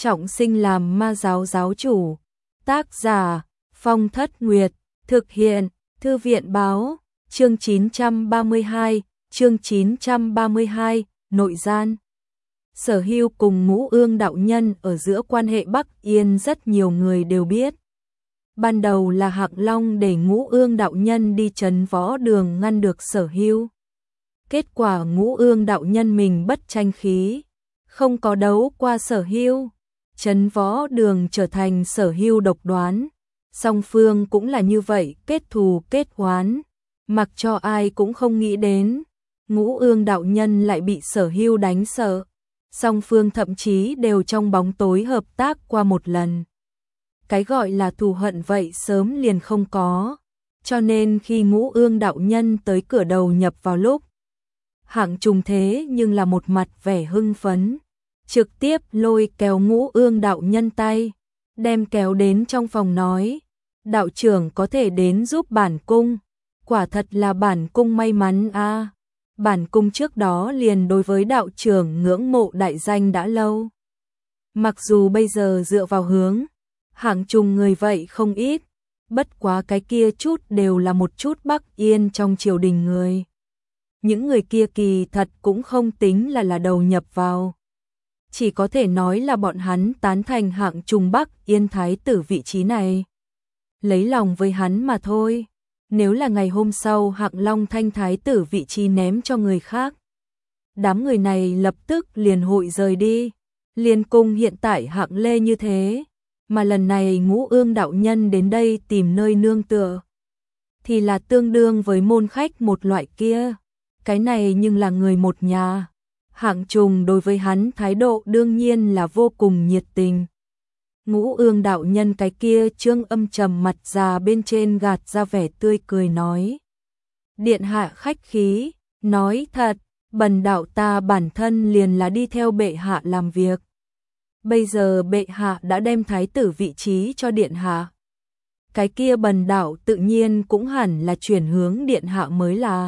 trọng sinh làm ma giáo giáo chủ. Tác giả Phong Thất Nguyệt, thực hiện Thư viện báo, chương 932, nội gian. Sở Hưu cùng Ngũ Ương đạo nhân ở giữa quan hệ Bắc Yên rất nhiều người đều biết. Ban đầu là Hạng Long để Ngũ Ương đạo nhân đi trấn Võ Đường ngăn được Sở Hưu. Kết quả Ngũ Ương đạo nhân mình bất tranh khí, không có đấu qua Sở Hưu. Trấn Võ Đường trở thành Sở Hưu độc đoán. Song phương cũng là như vậy, kết thù kết oán, mặc cho ai cũng không nghĩ đến. Ngũ Ương đạo nhân lại bị Sở Hưu đánh sợ. Song phương thậm chí đều trong bóng tối hợp tác qua một lần. Cái gọi là thù hận vậy sớm liền không có. Cho nên khi Ngũ Ương đạo nhân tới cửa đầu nhập vào lúc Hạng Trùng thế nhưng là một mặt vẻ hưng phấn, trực tiếp lôi kéo Ngũ Ương đạo nhân tay, đem kéo đến trong phòng nói: đạo trưởng có thể đến giúp bản cung, quả thật là bản cung may mắn a. Bản cung trước đó liền đối với đạo trưởng ngưỡng mộ đại danh đã lâu. Mặc dù bây giờ dựa vào hướng Hạng Trùng người vậy không ít, bất quá cái kia chút đều là một chút Bắc Yên trong triều đình người. Những người kia kỳ thật cũng không tính là đầu nhập vào. Chỉ có thể nói là bọn hắn tán thành Hạng Trùng Bắc Yên thái tử vị trí này, lấy lòng với hắn mà thôi. Nếu là ngày hôm sau Hạng Long thanh thái tử vị trí ném cho người khác, đám người này lập tức liền hội rời đi. Liên cung hiện tại Hạng Lê như thế, mà lần này Ngũ Ương đạo nhân đến đây tìm nơi nương tựa, thì là tương đương với môn khách một loại kia. Cái này nhưng là người một nhà. Hạng Trùng đối với hắn thái độ đương nhiên là vô cùng nhiệt tình. Ngũ Ương đạo nhân cái kia trương âm trầm mặt già bên trên gạt ra vẻ tươi cười nói: điện hạ khách khí, nói thật, bần đạo ta bản thân liền là đi theo bệ hạ làm việc. Bây giờ bệ hạ đã đem thái tử vị trí cho điện hạ, cái kia bần đạo tự nhiên cũng hẳn là chuyển hướng điện hạ mới là.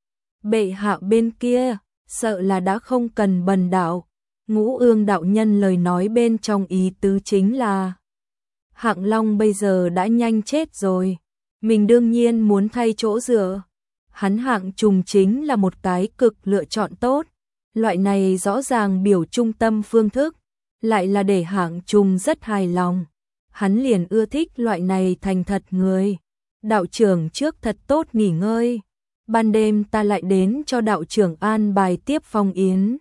Bệ hạ bên kia sợ là đã không cần bần đạo. Ngũ Ương đạo nhân lời nói bên trong ý tứ chính là Hạng Long bây giờ đã nhanh chết rồi, mình đương nhiên muốn thay chỗ dựa. Hắn Hạng Trùng chính là một cái cực lựa chọn tốt, loại này rõ ràng biểu trung tâm phương thức, lại là để Hạng Trùng rất hài lòng. Hắn liền ưa thích loại này thành thật người. Đạo trưởng trước thật tốt nghỉ ngơi, ban đêm ta lại đến cho đạo trưởng an bài tiếp phong yến.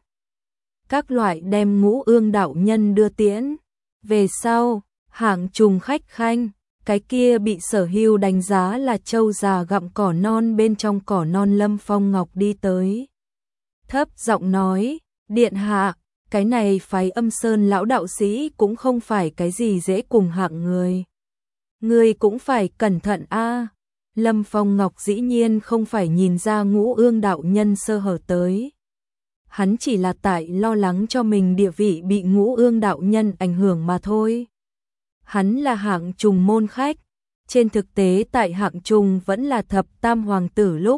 Các loại đem Ngũ Ương đạo nhân đưa tiễn. Về sau, Hạng Trùng khách khanh, cái kia bị Sở Hưu đánh giá là trâu già gặm cỏ non bên trong cỏ non Lâm Phong Ngọc đi tới. Thấp giọng nói: điện hạ, cái này phái Âm Sơn lão đạo sĩ cũng không phải cái gì dễ cùng hạng người. Người cũng phải cẩn thận a. Lâm Phong Ngọc dĩ nhiên không phải nhìn ra Ngũ Ương đạo nhân sơ hở tới. Hắn chỉ là tại lo lắng cho mình địa vị bị Ngũ Ương đạo nhân ảnh hưởng mà thôi. Hắn là Hạng Trùng môn khách, trên thực tế tại Hạng Trùng vẫn là thập tam hoàng tử lúc.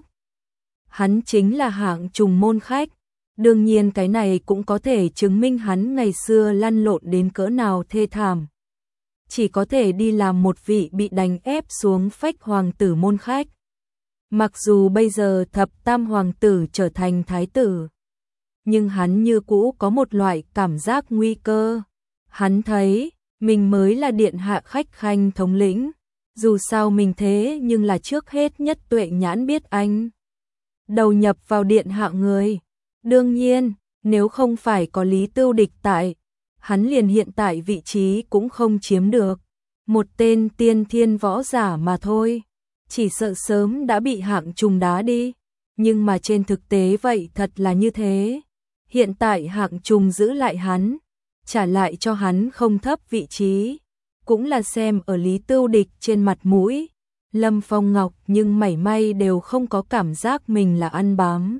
Hắn chính là Hạng Trùng môn khách, đương nhiên cái này cũng có thể chứng minh hắn ngày xưa lăn lộn đến cỡ nào thê thảm. Chỉ có thể đi làm một vị bị đánh ép xuống phách hoàng tử môn khách. Mặc dù bây giờ thập tam hoàng tử trở thành thái tử, nhưng hắn như cũ có một loại cảm giác nguy cơ. Hắn thấy mình mới là điện hạ khách khanh thống lĩnh, dù sao mình thế nhưng là trước hết nhất tuệ nhãn biết anh đầu nhập vào điện hạ người. Đương nhiên, nếu không phải có Lý Tưu Địch tại, hắn liền hiện tại vị trí cũng không chiếm được. Một tên tiên thiên võ giả mà thôi, chỉ sợ sớm đã bị Hạng Trùng đá đi. Nhưng mà trên thực tế vậy thật là như thế. Hiện tại Hạng Trùng giữ lại hắn, trả lại cho hắn không thấp vị trí, cũng là xem ở Lý Tưu Địch trên mặt mũi. Lâm Phong Ngọc nhưng mảy may đều không có cảm giác mình là ăn bám.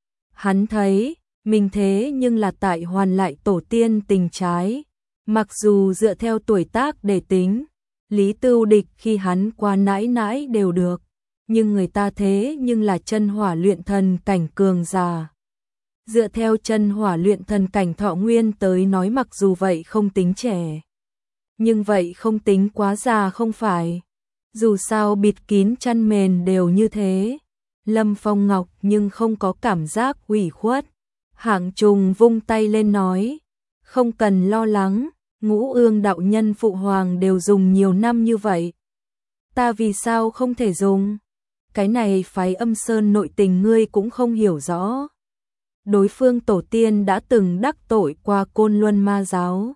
Hắn thấy mình thế nhưng là tại hoàn lại tổ tiên tình trái. Mặc dù dựa theo tuổi tác để tính, Lý Tưu Địch khi hắn qua nãi nãi đều được, nhưng người ta thế nhưng là chân hỏa luyện thần cảnh cường giả. Dựa theo chân hỏa luyện thần cảnh thọ nguyên tới nói mặc dù vậy không tính trẻ. Nhưng vậy không tính quá già không phải. Dù sao bịt kín chăn mền đều như thế. Lâm Phong Ngọc nhưng không có cảm giác ủy khuất. Hạng Trùng vung tay lên nói. Không cần lo lắng, Ngũ Ương đạo nhân phụ hoàng đều dùng nhiều năm như vậy. Ta vì sao không thể dùng? Cái này phái Âm Sơn nội tình ngươi cũng không hiểu rõ. Đối phương tổ tiên đã từng đắc tội qua Côn Luân Ma giáo.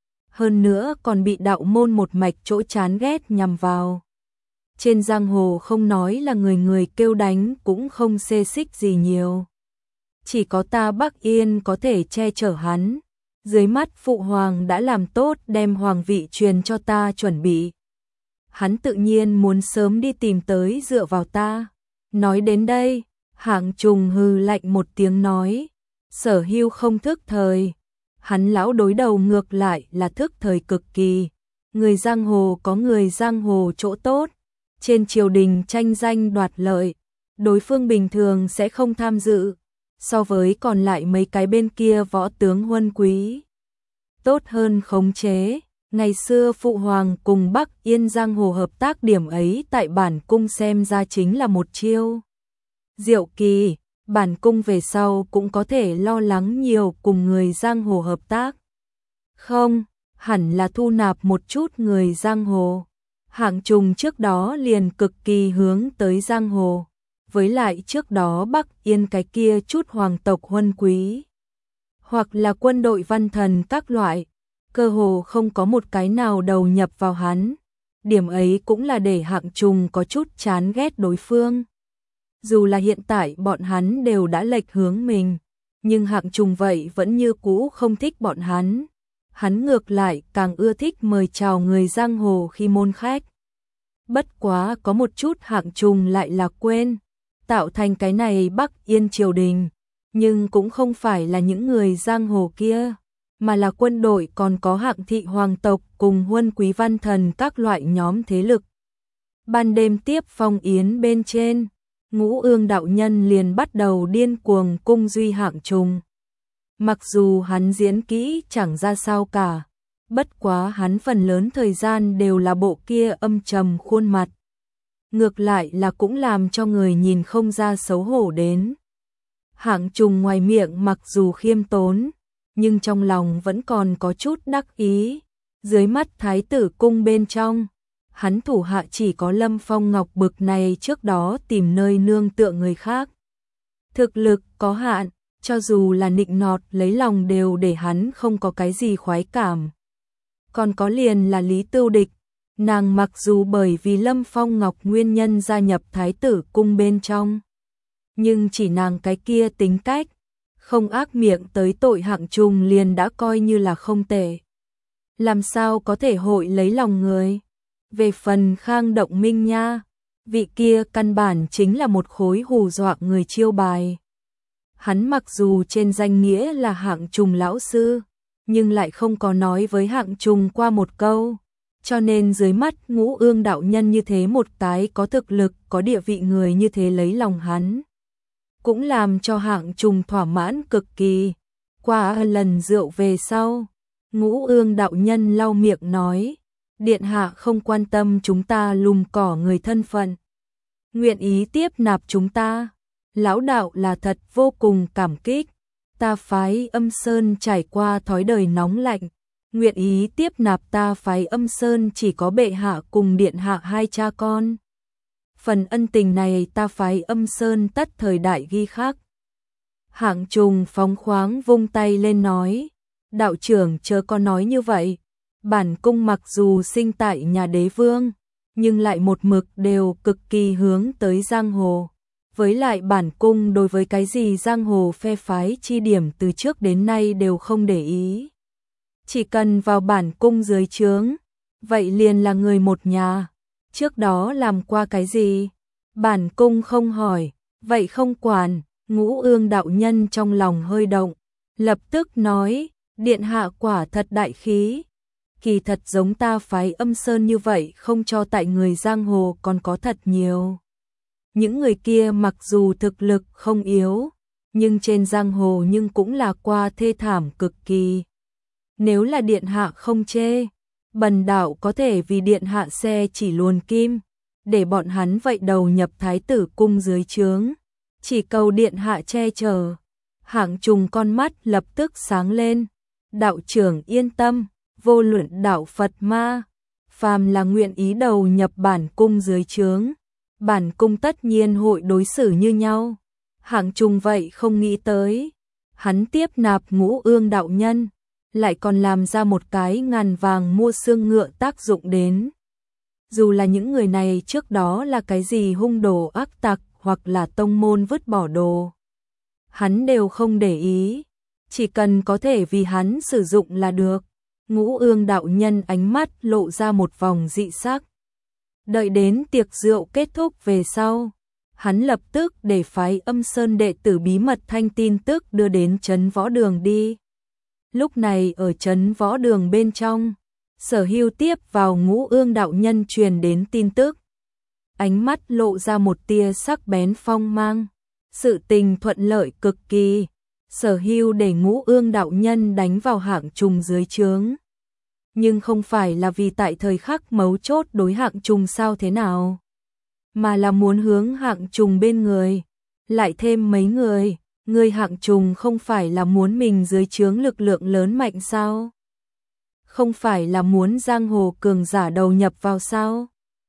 Hơn nữa còn bị đạo môn một mạch chỗ chán ghét nhằm vào. Trên giang hồ không nói là người người kêu đánh cũng không xê xích gì nhiều. Chỉ có ta Bắc Yên có thể che chở hắn. Dưới mắt phụ hoàng đã làm tốt đem hoàng vị truyền cho ta chuẩn bị. Hắn tự nhiên muốn sớm đi tìm tới dựa vào ta. Nói đến đây, Hạng Trùng hừ lạnh một tiếng nói. Sở Hưu không thức thời. Hắn lão đối đầu ngược lại là thức thời cực kỳ. Người giang hồ có người giang hồ chỗ tốt. Trên triều đình tranh danh đoạt lợi. Đối phương bình thường sẽ không tham dự. So với còn lại mấy cái bên kia võ tướng huân quý. Tốt hơn khống chế. Ngày xưa phụ hoàng cùng Bắc Yên giang hồ hợp tác điểm ấy tại bản cung xem ra chính là một chiêu. Diệu kỳ, bản cung về sau cũng có thể lo lắng nhiều cùng người giang hồ hợp tác. Không, hẳn là thu nạp một chút người giang hồ. Hạng Trùng trước đó liền cực kỳ hướng tới giang hồ. Với lại trước đó Bắc Yên cái kia chút hoàng tộc huân quý. Hoặc là quân đội văn thần các loại. Cơ hồ không có một cái nào đầu nhập vào hắn. Điểm ấy cũng là để Hạng Trùng có chút chán ghét đối phương. Dù là hiện tại bọn hắn đều đã lệch hướng mình, nhưng Hạng Trùng vậy vẫn như cũ không thích bọn hắn. Hắn ngược lại càng ưa thích mời chào người giang hồ khi môn khách. Bất quá có một chút Hạng Trùng lại là quên, tạo thành cái này Bắc Yên triều đình, nhưng cũng không phải là những người giang hồ kia, mà là quân đội còn có Hạng thị hoàng tộc cùng huân quý văn thần các loại nhóm thế lực. Ban đêm tiếp phong yến bên trên, Ngũ Ương đạo nhân liền bắt đầu điên cuồng cung duy Hạng Trùng. Mặc dù hắn diễn kỹ chẳng ra sao cả, bất quá hắn phần lớn thời gian đều là bộ kia âm trầm khuôn mặt. Ngược lại là cũng làm cho người nhìn không ra xấu hổ đến. Hạng Trùng ngoài miệng mặc dù khiêm tốn, nhưng trong lòng vẫn còn có chút đắc ý. Dưới mắt thái tử cung bên trong, hắn thủ hạ chỉ có Lâm Phong Ngọc bực này trước đó tìm nơi nương tựa người khác. Thực lực có hạn, cho dù là nịnh nọt lấy lòng đều để hắn không có cái gì khoái cảm. Còn có liền là Lý Tưu Địch, nàng mặc dù bởi vì Lâm Phong Ngọc nguyên nhân gia nhập thái tử cung bên trong, nhưng chỉ nàng cái kia tính cách, không ác miệng tới tội Hạng Trùng liền đã coi như là không tệ. Làm sao có thể hội lấy lòng người? Về phần Khang Động Minh nha, vị kia căn bản chính là một khối hù dọa người chiêu bài. Hắn mặc dù trên danh nghĩa là Hạng Trùng lão sư, nhưng lại không có nói với Hạng Trùng qua một câu. Cho nên dưới mắt Ngũ Ương đạo nhân như thế một cái có thực lực, có địa vị người như thế lấy lòng hắn, cũng làm cho Hạng Trùng thỏa mãn cực kỳ. Qua lần rượu về sau, Ngũ Ương đạo nhân lau miệng nói, điện hạ không quan tâm chúng ta lùm cỏ người thân phận, nguyện ý tiếp nạp chúng ta, lão đạo là thật vô cùng cảm kích. Ta phái Âm Sơn trải qua thói đời nóng lạnh, nguyện ý tiếp nạp ta phái Âm Sơn chỉ có bệ hạ cùng điện hạ hai cha con. Phần ân tình này ta phái Âm Sơn tất thời đại ghi khắc. Hạng Trùng phóng khoáng vung tay lên nói, đạo trưởng chớ có nói như vậy. Bản cung mặc dù sinh tại nhà đế vương, nhưng lại một mực đều cực kỳ hướng tới giang hồ. Với lại bản cung đối với cái gì giang hồ phe phái chi điểm từ trước đến nay đều không để ý. Chỉ cần vào bản cung dưới trướng, vậy liền là người một nhà. Trước đó làm qua cái gì? Bản cung không hỏi, vậy không quản. Ngũ Ương đạo nhân trong lòng hơi động, lập tức nói, điện hạ quả thật đại khí. Kỳ thật giống ta phái Âm Sơn như vậy không cho tại người giang hồ còn có thật nhiều. Những người kia mặc dù thực lực không yếu, nhưng trên giang hồ nhưng cũng là qua thê thảm cực kỳ. Nếu là điện hạ không chê, bần đạo có thể vì điện hạ xe chỉ luồn kim, để bọn hắn vậy đầu nhập thái tử cung dưới trướng, chỉ cầu điện hạ che chở. Hạng Trùng con mắt lập tức sáng lên, đạo trưởng yên tâm, vô luận đạo Phật ma, phàm là nguyện ý đầu nhập bản cung dưới trướng, bản cung tất nhiên hội đối xử như nhau. Hạng Trùng vậy không nghĩ tới, hắn tiếp nạp Ngũ Ương đạo nhân, lại còn làm ra một cái ngàn vàng mua xương ngựa tác dụng đến. Dù là những người này trước đó là cái gì hung đồ ác tặc hoặc là tông môn vứt bỏ đồ, hắn đều không để ý, chỉ cần có thể vì hắn sử dụng là được. Ngũ Ương đạo nhân ánh mắt lộ ra một vòng dị sắc. Đợi đến tiệc rượu kết thúc về sau, hắn lập tức để phái Âm Sơn đệ tử bí mật thanh tin tức đưa đến trấn Võ Đường đi. Lúc này ở trấn Võ Đường bên trong, Sở Hưu tiếp vào Ngũ Ương đạo nhân truyền đến tin tức. Ánh mắt lộ ra một tia sắc bén phong mang. Sự tình thuận lợi cực kỳ. Sở Hưu để Ngũ Ương đạo nhân đánh vào Hạng Trùng dưới trướng. Nhưng không phải là vì tại thời khắc mấu chốt đối Hạng Trùng sao thế nào, mà là muốn hướng Hạng Trùng bên người lại thêm mấy người. Người Hạng Trùng không phải là muốn mình dưới trướng lực lượng lớn mạnh sao? Không phải là muốn giang hồ cường giả đầu nhập vào sao?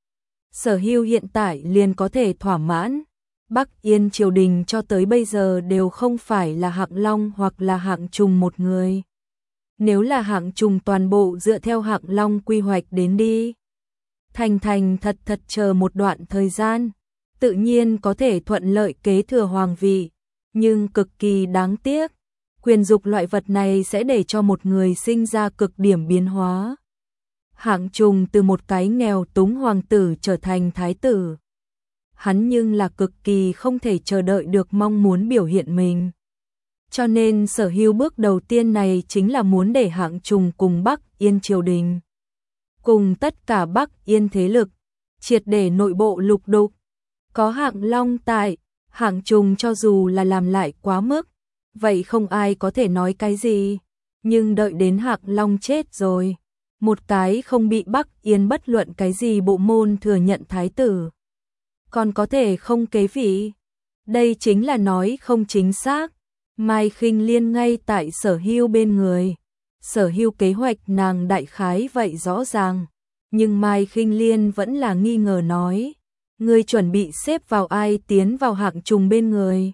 Sở Hưu hiện tại liền có thể thỏa mãn. Bắc Yên triều đình cho tới bây giờ đều không phải là Hạng Long hoặc là Hạng Trùng một người. Nếu là Hạng Trùng toàn bộ dựa theo Hạng Long quy hoạch đến đi, thành thật thật chờ một đoạn thời gian, tự nhiên có thể thuận lợi kế thừa hoàng vị. Nhưng cực kỳ đáng tiếc, quyền dục loại vật này sẽ để cho một người sinh ra cực điểm biến hóa. Hạng Trùng từ một cái nghèo túng hoàng tử trở thành thái tử. Hắn nhưng là cực kỳ không thể chờ đợi được mong muốn biểu hiện mình. Cho nên Sở Hưu bước đầu tiên này chính là muốn để Hạng Trùng cùng Bắc Yên triều đình, cùng tất cả Bắc Yên thế lực, triệt để nội bộ lục đục. Có Hạng Long tại, Hạng Trùng cho dù là làm lại quá mức, vậy không ai có thể nói cái gì. Nhưng đợi đến Hạng Long chết rồi, một cái không bị Bắc Yên bất luận cái gì bộ môn thừa nhận thái tử, còn có thể không kế vị. Đây chính là nói không chính xác. Mai Khinh Liên ngay tại Sở Hưu bên người. Sở Hưu kế hoạch nàng đại khái vậy rõ ràng, nhưng Mai Khinh Liên vẫn là nghi ngờ nói, ngươi chuẩn bị xếp vào ai tiến vào Hạng Trùng bên người?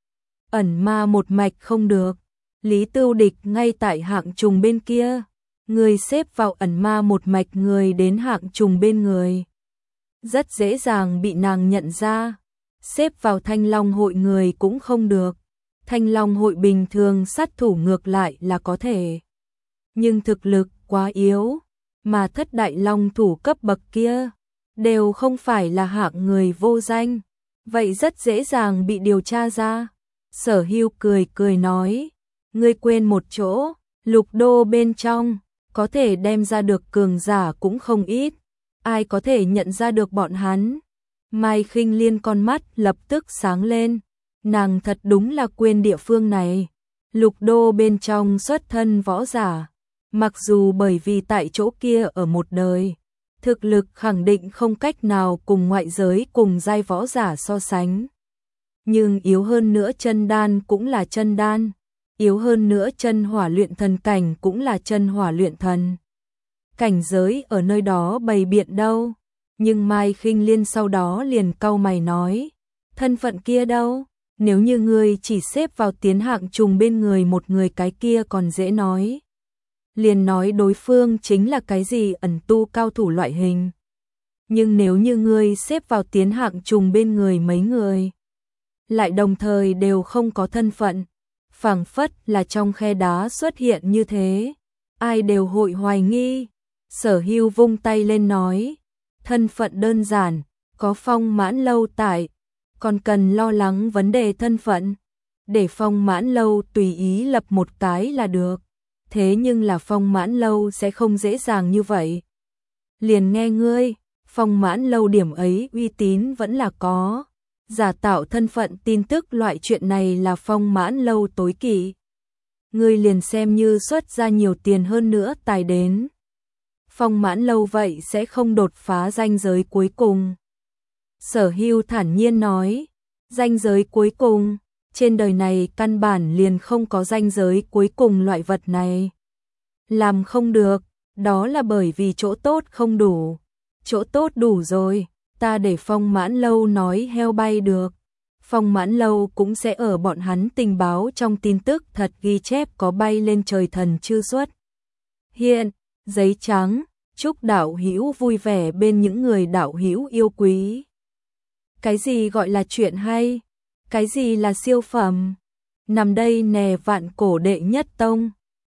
Ẩn ma một mạch không được, Lý Tưu Địch ngay tại Hạng Trùng bên kia, ngươi xếp vào ẩn ma một mạch người đến Hạng Trùng bên người, rất dễ dàng bị nàng nhận ra. Xếp vào Thanh Long hội người cũng không được. Thanh Long hội bình thường sát thủ ngược lại là có thể, nhưng thực lực quá yếu, mà thất đại long thủ cấp bậc kia đều không phải là hạng người vô danh, vậy rất dễ dàng bị điều tra ra. Sở Hưu cười nói, ngươi quên một chỗ, Lục Đô bên trong có thể đem ra được cường giả cũng không ít, ai có thể nhận ra được bọn hắn? Mai Khinh Liên con mắt lập tức sáng lên, nàng thật đúng là quên địa phương này. Lục Đô bên trong xuất thân võ giả, mặc dù bởi vì tại chỗ kia ở một đời, thực lực khẳng định không cách nào cùng ngoại giới cùng giai võ giả so sánh. Nhưng yếu hơn nữa chân đan cũng là chân đan, yếu hơn nữa chân hỏa luyện thần cảnh cũng là chân hỏa luyện thần. Cảnh giới ở nơi đó bày biện đâu. Nhưng Mai Khinh Liên sau đó liền cau mày nói, thân phận kia đâu? Nếu như ngươi chỉ xếp vào tiến Hạng Trùng bên người một người cái kia còn dễ nói. Liền nói đối phương chính là cái gì ẩn tu cao thủ loại hình. Nhưng nếu như ngươi xếp vào tiến Hạng Trùng bên người mấy người, lại đồng thời đều không có thân phận, phảng phất là trong khe đá xuất hiện như thế, ai đều hội hoài nghi. Sở Hưu vung tay lên nói, thân phận đơn giản, có Phong Mãn Lâu tại, còn cần lo lắng vấn đề thân phận. Để Phong Mãn Lâu tùy ý lập một cái là được, thế nhưng là Phong Mãn Lâu sẽ không dễ dàng như vậy. Liền nghe ngươi, Phong Mãn Lâu điểm ấy uy tín vẫn là có, giả tạo thân phận tin tức loại chuyện này là Phong Mãn Lâu tối kỵ. Ngươi liền xem như xuất ra nhiều tiền hơn nữa tài đến. Phong Mãn Lâu vậy sẽ không đột phá ranh giới cuối cùng. Sở Hưu thản nhiên nói, ranh giới cuối cùng, trên đời này căn bản liền không có ranh giới cuối cùng loại vật này. Làm không được, đó là bởi vì chỗ tốt không đủ. Chỗ tốt đủ rồi, ta để Phong Mãn Lâu nói heo bay được. Phong Mãn Lâu cũng sẽ ở bọn hắn tình báo trong tin tức thật ghi chép có bay lên trời thần chư xuất. Hiện, giấy trắng, chúc đạo hữu vui vẻ bên những người đạo hữu yêu quý. Cái gì gọi là chuyện hay? Cái gì là siêu phẩm? Nằm đây nè vạn cổ đệ nhất tông.